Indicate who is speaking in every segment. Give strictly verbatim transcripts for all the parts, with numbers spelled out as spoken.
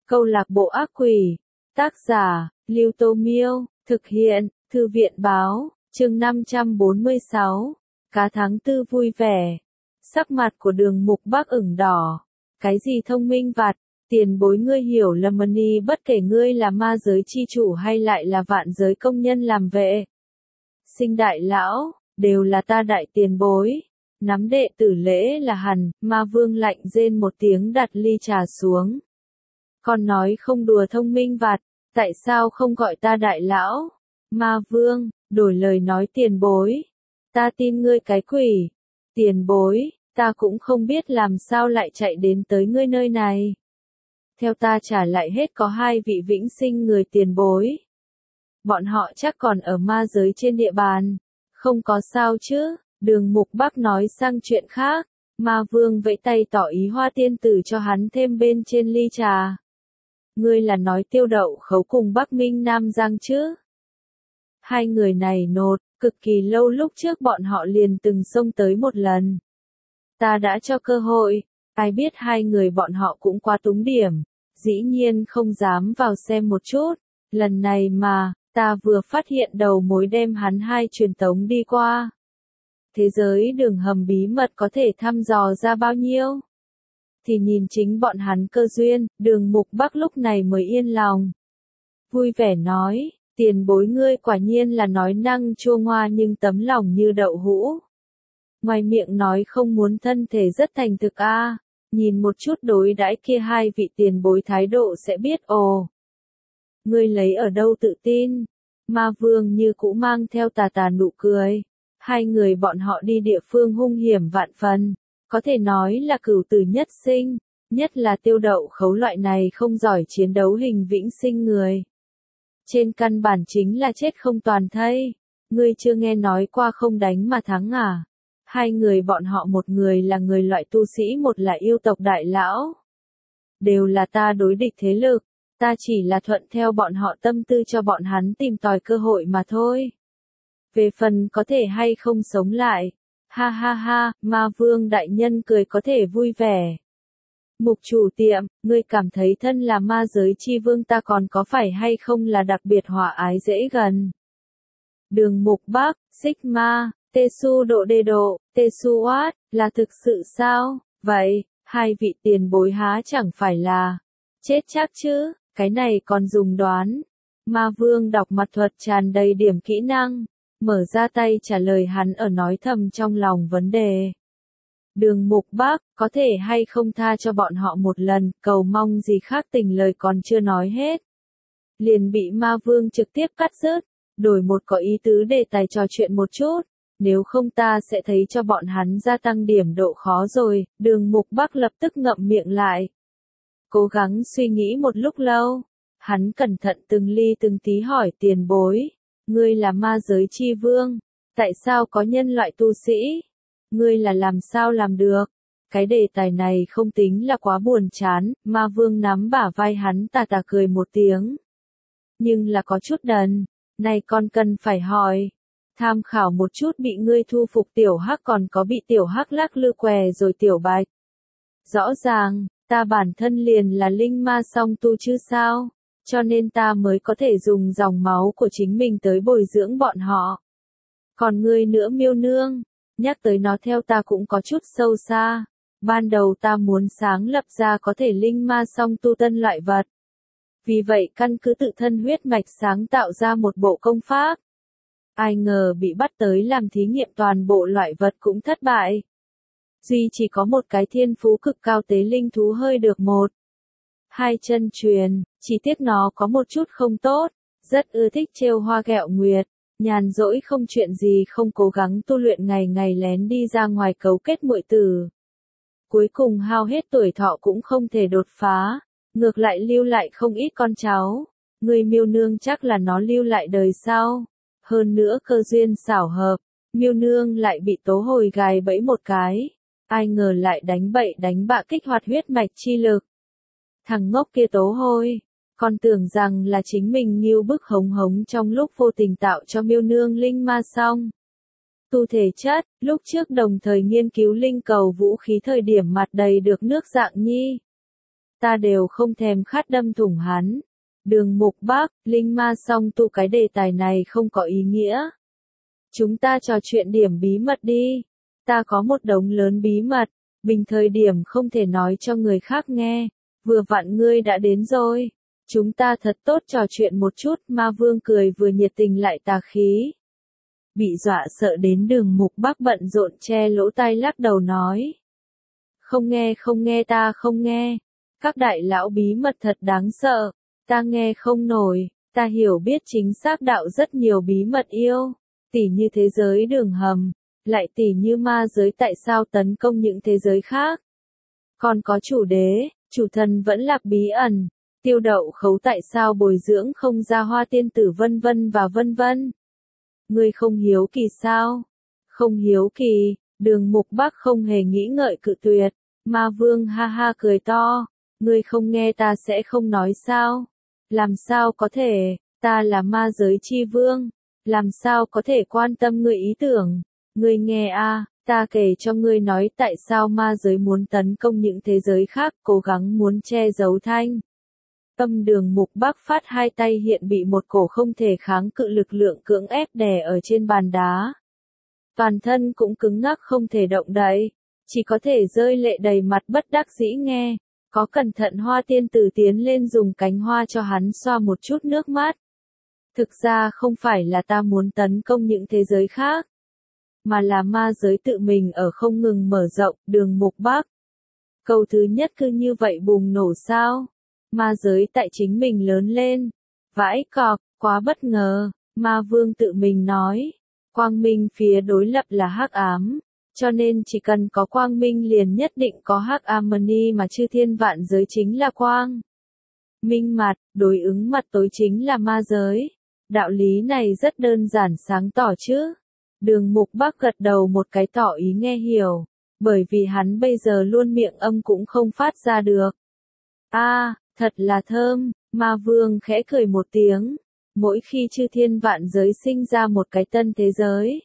Speaker 1: Câu lạc bộ ác quỷ. Tác giả, Lưu Tô Miêu. Thực hiện, Thư viện Báo. Chương năm trăm bốn mươi sáu. Cá tháng tư vui vẻ. Sắc mặt của Đường Mục Bắc ửng đỏ. Cái gì thông minh vặt, tiền bối ngươi hiểu lầm đi, bất kể ngươi là ma giới chi chủ hay lại là vạn giới công nhân làm vệ. Sinh đại lão, đều là ta đại tiền bối. Nắm đệ tử lễ là hẳn, ma vương lạnh rên một tiếng đặt ly trà xuống. Con nói không đùa thông minh vặt, tại sao không gọi ta đại lão? Ma vương, đổi lời nói tiền bối. Ta tin ngươi cái quỷ. Tiền bối, ta cũng không biết làm sao lại chạy đến tới ngươi nơi này. Theo ta trả lại hết có hai vị vĩnh sinh người tiền bối. Bọn họ chắc còn ở ma giới trên địa bàn. Không có sao chứ, Đường Mục Bắc nói sang chuyện khác. Ma vương vẫy tay tỏ ý Hoa tiên tử cho hắn thêm bên trên ly trà. Ngươi là nói Tiêu Đậu Khấu cùng Bắc Minh Nam Giang chứ? Hai người này nột, cực kỳ lâu lúc trước bọn họ liền từng xông tới một lần. Ta đã cho cơ hội, ai biết hai người bọn họ cũng quá túng điểm, dĩ nhiên không dám vào xem một chút. Lần này mà, ta vừa phát hiện đầu mối đem hắn hai truyền tống đi qua. Thế giới đường hầm bí mật có thể thăm dò ra bao nhiêu? Thì nhìn chính bọn hắn cơ duyên, Đường Mục Bắc lúc này mới yên lòng. Vui vẻ nói, tiền bối ngươi quả nhiên là nói năng chua ngoa nhưng tấm lòng như đậu hũ. Ngoài miệng nói không muốn thân thể rất thành thực a, à, nhìn một chút đối đãi kia hai vị tiền bối thái độ sẽ biết ồ. Ngươi lấy ở đâu tự tin? Ma vương như cũ mang theo tà tà nụ cười. Hai người bọn họ đi địa phương hung hiểm vạn phần. Có thể nói là cửu tử nhất sinh, nhất là Tiêu Đậu Khấu loại này không giỏi chiến đấu hình vĩnh sinh người. Trên căn bản chính là chết không toàn thây. Ngươi chưa nghe nói qua không đánh mà thắng à? Hai người bọn họ một người là người loại tu sĩ, một là yêu tộc đại lão. Đều là ta đối địch thế lực, ta chỉ là thuận theo bọn họ tâm tư cho bọn hắn tìm tòi cơ hội mà thôi. Về phần có thể hay không sống lại. Ha ha ha, ma vương đại nhân cười có thể vui vẻ. Mục chủ tiệm, ngươi cảm thấy thân là ma giới chi vương ta còn có phải hay không là đặc biệt hòa ái dễ gần. Đường Mục Bắc, Sigma, Tesu độ đê độ, Tesu Watt, là thực sự sao? Vậy, hai vị tiền bối há chẳng phải là chết chắc chứ, cái này còn dùng đoán. Ma vương đọc mặt thuật tràn đầy điểm kỹ năng. Mở ra tay trả lời hắn ở nói thầm trong lòng vấn đề. Đường Mục Bắc, có thể hay không tha cho bọn họ một lần, cầu mong gì khác tình lời còn chưa nói hết. Liền bị ma vương trực tiếp cắt rớt, đổi một có ý tứ đề tài trò chuyện một chút, nếu không ta sẽ thấy cho bọn hắn gia tăng điểm độ khó rồi. Đường Mục Bắc lập tức ngậm miệng lại. Cố gắng suy nghĩ một lúc lâu, hắn cẩn thận từng ly từng tí hỏi tiền bối. Ngươi là ma giới chi vương, tại sao có nhân loại tu sĩ? Ngươi là làm sao làm được? Cái đề tài này không tính là quá buồn chán, ma vương nắm bả vai hắn tà tà cười một tiếng. Nhưng là có chút đần, này con cần phải hỏi. Tham khảo một chút bị ngươi thu phục tiểu hắc còn có bị tiểu hắc lắc lư què rồi tiểu bạch. Rõ ràng, ta bản thân liền là linh ma song tu chứ sao? Cho nên ta mới có thể dùng dòng máu của chính mình tới bồi dưỡng bọn họ. Còn ngươi nữa Miêu Nương, nhắc tới nó theo ta cũng có chút sâu xa. Ban đầu ta muốn sáng lập ra có thể linh ma song tu tân loại vật. Vì vậy căn cứ tự thân huyết mạch sáng tạo ra một bộ công pháp. Ai ngờ bị bắt tới làm thí nghiệm toàn bộ loại vật cũng thất bại. Duy chỉ có một cái thiên phú cực cao tế linh thú hơi được một. Hai chân truyền, chỉ tiếc nó có một chút không tốt, rất ưa thích trêu hoa ghẹo nguyệt, nhàn rỗi không chuyện gì không cố gắng tu luyện ngày ngày lén đi ra ngoài cấu kết muội tử. Cuối cùng hao hết tuổi thọ cũng không thể đột phá, ngược lại lưu lại không ít con cháu. Người Miêu Nương chắc là nó lưu lại đời sau. Hơn nữa cơ duyên xảo hợp, Miêu Nương lại bị tố hồi gài bẫy một cái. Ai ngờ lại đánh bậy đánh bạ kích hoạt huyết mạch chi lực. Thằng ngốc kia tố hôi, còn tưởng rằng là chính mình nghiêu bức hống hống trong lúc vô tình tạo cho Miêu Nương linh ma xong. Tu thể chất, lúc trước đồng thời nghiên cứu linh cầu vũ khí thời điểm mặt đầy được nước dạng nhi. ta đều không thèm khát đâm thủng hắn. Đường Mục Bác, Linh Ma song tu cái đề tài này không có ý nghĩa. Chúng ta trò chuyện điểm bí mật đi. Ta có một đống lớn bí mật, bình thời điểm không thể nói cho người khác nghe. Vừa vặn ngươi đã đến rồi. Chúng ta thật tốt trò chuyện một chút, Ma Vương cười vừa nhiệt tình lại tà khí. Bị dọa sợ đến Đường Mục Bác bận rộn che lỗ tai lắc đầu nói. Không nghe không nghe ta không nghe. Các đại lão bí mật thật đáng sợ. Ta nghe không nổi, ta hiểu biết chính xác đạo rất nhiều bí mật yêu. Tỉ như thế giới đường hầm, lại tỉ như ma giới tại sao tấn công những thế giới khác. Còn có chủ đế, chủ thần vẫn là bí ẩn. Tiêu đậu khấu tại sao bồi dưỡng không ra hoa tiên tử vân vân và vân vân. Ngươi không hiếu kỳ sao? Không hiếu kỳ, Đường Mục Bác không hề nghĩ ngợi cự tuyệt. Ma Vương ha ha cười to. Ngươi không nghe ta sẽ không nói sao? Làm sao có thể, ta là ma giới chi vương. Làm sao có thể quan tâm ngươi ý tưởng? Ngươi nghe a, ta kể cho ngươi nói tại sao ma giới muốn tấn công những thế giới khác, cố gắng muốn che giấu thanh. Âm Đường Mục Bác phát hai tay hiện bị một cổ không thể kháng cự lực lượng cưỡng ép đè ở trên bàn đá. Toàn thân cũng cứng ngắc không thể động đậy, chỉ có thể rơi lệ đầy mặt bất đắc dĩ nghe. Có cẩn thận hoa tiên tử tiến lên dùng cánh hoa cho hắn xoa một chút nước mắt. Thực ra không phải là ta muốn tấn công những thế giới khác, mà là ma giới tự mình ở không ngừng mở rộng. Đường Mục Bác. Câu thứ nhất cứ như vậy bùng nổ sao? Ma giới tại chính mình lớn lên. Vãi cọp, quá bất ngờ. Ma Vương tự mình nói. Quang minh phía đối lập là hắc ám. Cho nên chỉ cần có quang minh liền nhất định có hắc amani mà chư thiên vạn giới chính là quang. Minh mặt, đối ứng mặt tối chính là ma giới. Đạo lý này rất đơn giản sáng tỏ chứ. Đường Mục Bác gật đầu một cái tỏ ý nghe hiểu. Bởi vì hắn bây giờ luôn miệng âm cũng không phát ra được. A, à, thật là thơm, Ma Vương khẽ cười một tiếng. Mỗi khi chư thiên vạn giới sinh ra một cái tân thế giới,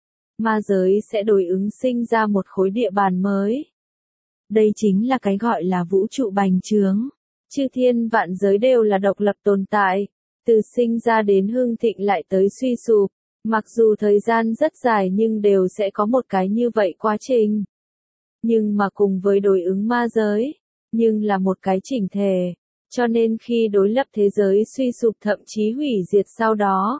Speaker 1: ma giới sẽ đối ứng sinh ra một khối địa bàn mới. Đây chính là cái gọi là vũ trụ bành trướng. Chư thiên vạn giới đều là độc lập tồn tại, từ sinh ra đến hưng thịnh lại tới suy sụp. Mặc dù thời gian rất dài nhưng đều sẽ có một cái như vậy quá trình. Nhưng mà cùng với đối ứng ma giới, nhưng là một cái chỉnh thể. Cho nên khi đối lập thế giới suy sụp thậm chí hủy diệt sau đó,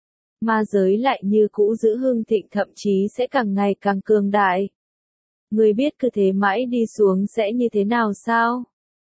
Speaker 1: ma giới lại như cũ giữ hưng thịnh thậm chí sẽ càng ngày càng cường đại. Người biết cứ thế mãi đi xuống sẽ như thế nào sao?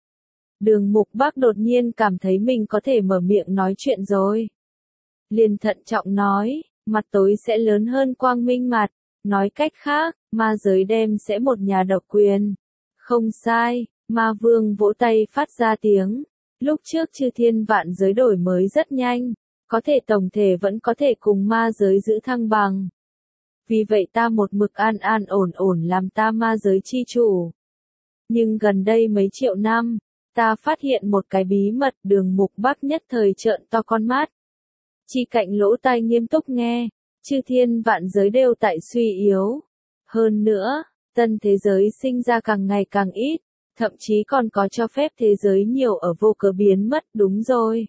Speaker 1: Đường Mục Bác đột nhiên cảm thấy mình có thể mở miệng nói chuyện rồi. Liền thận trọng nói, mặt tối sẽ lớn hơn quang minh mặt. Nói cách khác, ma giới đem sẽ một nhà độc quyền. Không sai, Ma Vương vỗ tay phát ra tiếng. Lúc trước chư thiên vạn giới đổi mới rất nhanh, có thể tổng thể vẫn có thể cùng ma giới giữ thăng bằng. Vì vậy ta một mực an an ổn ổn làm ta ma giới chi chủ. Nhưng gần đây mấy triệu năm, ta phát hiện một cái bí mật. Đường Mục Bác nhất thời trợn to con mắt. Chi cạnh lỗ tai nghiêm túc nghe, chư thiên vạn giới đều tại suy yếu. Hơn nữa, tân thế giới sinh ra càng ngày càng ít. Thậm chí còn có cho phép thế giới nhiều ở vô cớ biến mất. Đúng rồi.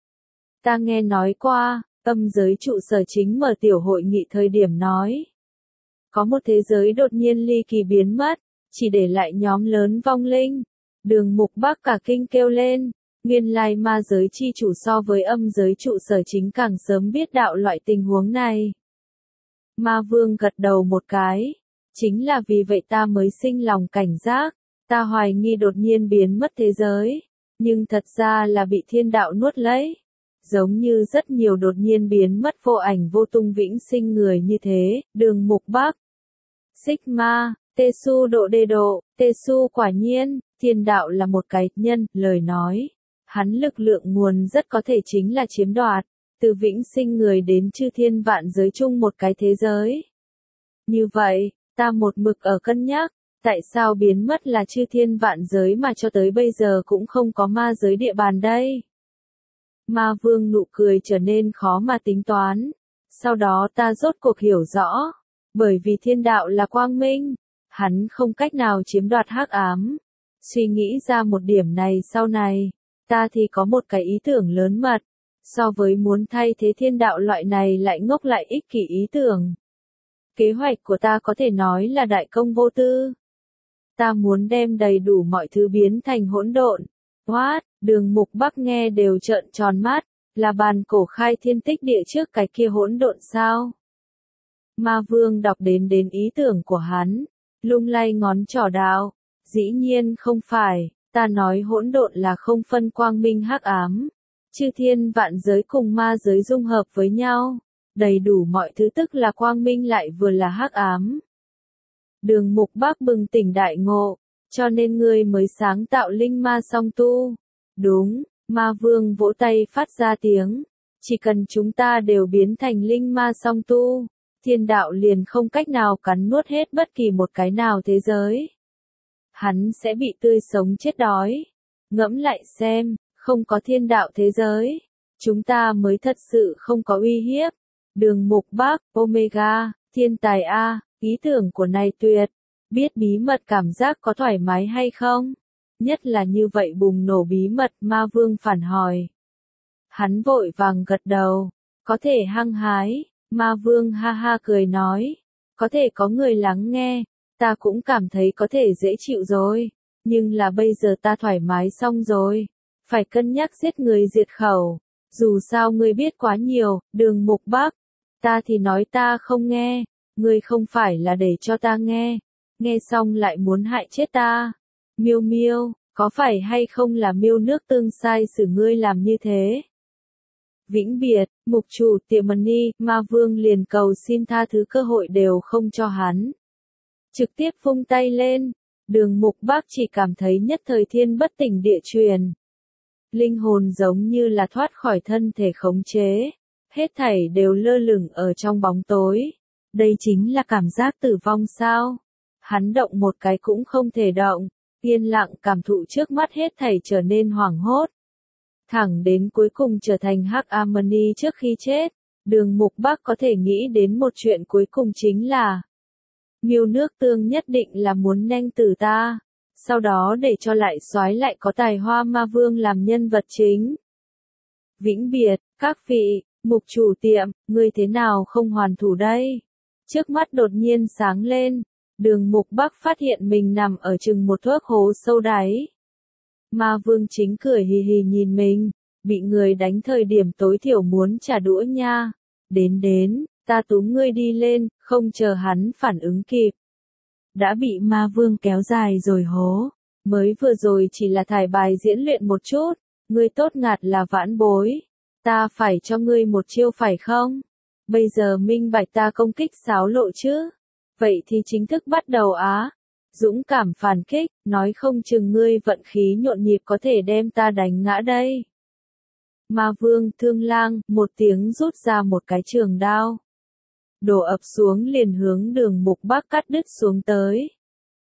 Speaker 1: Ta nghe nói qua, âm giới trụ sở chính mở tiểu hội nghị thời điểm nói. Có một thế giới đột nhiên ly kỳ biến mất, chỉ để lại nhóm lớn vong linh. Đường Mục Bác cả kinh kêu lên. Nguyên lai ma giới chi chủ so với âm giới trụ sở chính càng sớm biết đạo loại tình huống này. Ma Vương gật đầu một cái. Chính là vì vậy ta mới sinh lòng cảnh giác. Ta hoài nghi đột nhiên biến mất thế giới, nhưng thật ra là bị thiên đạo nuốt lấy. Giống như rất nhiều đột nhiên biến mất vô ảnh vô tung vĩnh sinh người như thế. Đường Mục Bác. Sigma, Tesu độ đề độ, Tesu quả nhiên, thiên đạo là một cái nhân, lời nói. Hắn lực lượng nguồn rất có thể chính là chiếm đoạt, từ vĩnh sinh người đến chư thiên vạn giới chung một cái thế giới. Như vậy, ta một mực ở cân nhắc. Tại sao biến mất là chư thiên vạn giới mà cho tới bây giờ cũng không có ma giới địa bàn đây? Ma Vương nụ cười trở nên khó mà tính toán. Sau đó ta rốt cuộc hiểu rõ. Bởi vì thiên đạo là quang minh. Hắn không cách nào chiếm đoạt hắc ám. Suy nghĩ ra một điểm này sau này, ta thì có một cái ý tưởng lớn mật, so với muốn thay thế thiên đạo loại này lại ngốc lại ích kỷ ý tưởng. Kế hoạch của ta có thể nói là đại công vô tư. Ta muốn đem đầy đủ mọi thứ biến thành hỗn độn. What? Đường Mục Bắc nghe đều trợn tròn mắt, là bàn cổ khai thiên tích địa trước cái kia hỗn độn sao? Ma Vương đọc đến đến ý tưởng của hắn, lung lay ngón trỏ đạo, dĩ nhiên không phải, ta nói hỗn độn là không phân quang minh hắc ám, chư thiên vạn giới cùng ma giới dung hợp với nhau, đầy đủ mọi thứ tức là quang minh lại vừa là hắc ám. Đường Mục Bắc bừng tỉnh đại ngộ, cho nên ngươi mới sáng tạo linh ma song tu. Đúng, Ma Vương vỗ tay phát ra tiếng, chỉ cần chúng ta đều biến thành linh ma song tu, thiên đạo liền không cách nào cắn nuốt hết bất kỳ một cái nào thế giới. Hắn sẽ bị tươi sống chết đói. Ngẫm lại xem, không có thiên đạo thế giới, chúng ta mới thật sự không có uy hiếp. Đường Mục Bắc, Omega, thiên tài A, ý tưởng của này tuyệt. Biết bí mật cảm giác có thoải mái hay không? Nhất là như vậy bùng nổ bí mật, Ma Vương phản hỏi. Hắn vội vàng gật đầu, có thể hăng hái. Ma Vương ha ha cười nói, có thể có người lắng nghe, ta cũng cảm thấy có thể dễ chịu rồi, nhưng là bây giờ ta thoải mái xong rồi, phải cân nhắc giết người diệt khẩu, dù sao ngươi biết quá nhiều, Đường Mục Bắc, ta thì nói ta không nghe, ngươi không phải là để cho ta nghe, nghe xong lại muốn hại chết ta. Miêu Miêu, có phải hay không là Miêu nước tương sai xử ngươi làm như thế? Vĩnh biệt, mục chủ Tiệm Mani, Ma Vương liền cầu xin tha thứ cơ hội đều không cho hắn. Trực tiếp vung tay lên, Đường Mục Bắc chỉ cảm thấy nhất thời thiên bất tỉnh địa truyền. Linh hồn giống như là thoát khỏi thân thể khống chế, hết thảy đều lơ lửng ở trong bóng tối. Đây chính là cảm giác tử vong sao? Hắn động một cái cũng không thể động, yên lặng cảm thụ trước mắt hết thảy trở nên hoảng hốt. Thẳng đến cuối cùng trở thành Hắc Amani trước khi chết, Đường Mục Bắc có thể nghĩ đến một chuyện cuối cùng chính là Miêu nước tương nhất định là muốn nanh tử ta, sau đó để cho lại soái lại có tài hoa Ma Vương làm nhân vật chính. Vĩnh biệt, các vị, mục chủ tiệm, ngươi thế nào không hoàn thủ đây? Trước mắt đột nhiên sáng lên, Đường Mục Bắc phát hiện mình nằm ở chừng một thước hố sâu đáy. Ma Vương chính cười hì hì nhìn mình, bị người đánh thời điểm tối thiểu muốn trả đũa nha. Đến đến, ta túm ngươi đi lên, không chờ hắn phản ứng kịp. Đã bị Ma Vương kéo dài rồi hố, mới vừa rồi chỉ là thải bài diễn luyện một chút, ngươi tốt ngạt là vãn bối. Ta phải cho ngươi một chiêu phải không? Bây giờ minh bạch ta công kích xáo lộ chứ? Vậy thì chính thức bắt đầu á. Dũng cảm phản kích, nói không chừng ngươi vận khí nhộn nhịp có thể đem ta đánh ngã đây. Ma Vương Thương Lang, một tiếng rút ra một cái trường đao. Đổ ập xuống liền hướng Đường Mục Bắc cắt đứt xuống tới.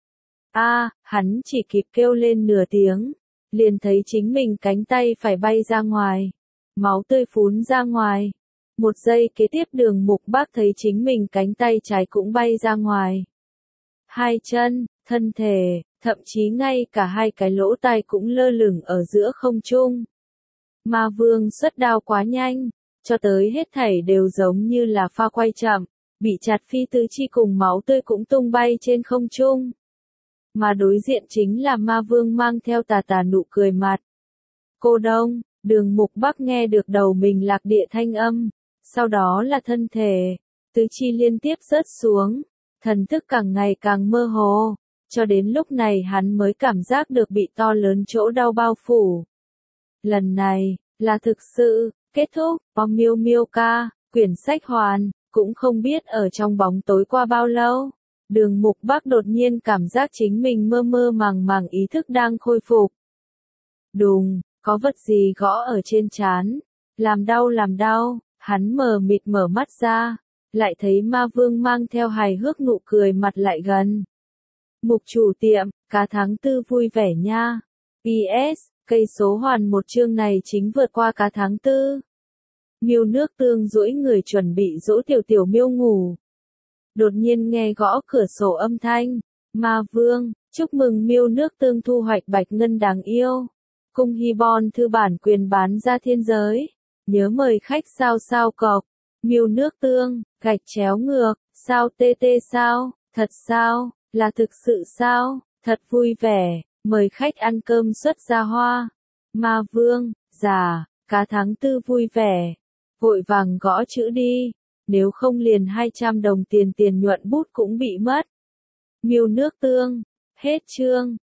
Speaker 1: A, hắn chỉ kịp kêu lên nửa tiếng, liền thấy chính mình cánh tay phải bay ra ngoài, máu tươi phún ra ngoài. Một giây kế tiếp Đường Mục Bắc thấy chính mình cánh tay trái cũng bay ra ngoài. Hai chân, thân thể, thậm chí ngay cả hai cái lỗ tai cũng lơ lửng ở giữa không trung. Ma Vương xuất đao quá nhanh, cho tới hết thảy đều giống như là pha quay chậm, bị chặt phi tứ chi cùng máu tươi cũng tung bay trên không trung. Mà đối diện chính là Ma Vương mang theo tà tà nụ cười mặt. Cô Đông, Đường Mục Bắc nghe được đầu mình lạc địa thanh âm, sau đó là thân thể, tứ chi liên tiếp rớt xuống, thần thức càng ngày càng mơ hồ, cho đến lúc này hắn mới cảm giác được bị to lớn chỗ đau bao phủ. Lần này, là thực sự, kết thúc, Bom Miêu Miêu ca, quyển sách hoàn, cũng không biết ở trong bóng tối qua bao lâu. Đường Mục Bắc đột nhiên cảm giác chính mình mơ mơ màng màng ý thức đang khôi phục. Đùng, có vật gì gõ ở trên trán, làm đau làm đau, hắn mờ mịt mở mắt ra, lại thấy Ma Vương mang theo hài hước nụ cười mặt lại gần. Mục chủ tiệm, cá tháng tư vui vẻ nha. pê ét, cây số hoàn một chương này chính vượt qua cá tháng tư. Miêu nước tương duỗi người chuẩn bị dỗ tiểu tiểu miêu ngủ. Đột nhiên nghe gõ cửa sổ âm thanh. Ma Vương, Chúc mừng Miêu nước tương thu hoạch bạch ngân đáng yêu. Cung hy bon thư bản quyền bán ra thiên giới. Nhớ mời khách sao sao cọc. Miêu nước tương, gạch chéo ngược, sao tê tê sao, thật sao, là thực sự sao, thật vui vẻ, mời khách ăn cơm xuất gia hoa. Ma vương, già, cá tháng tư vui vẻ. Vội vàng gõ chữ đi, nếu không liền hai trăm đồng tiền tiền nhuận bút cũng bị mất. Miêu nước tương, hết chương.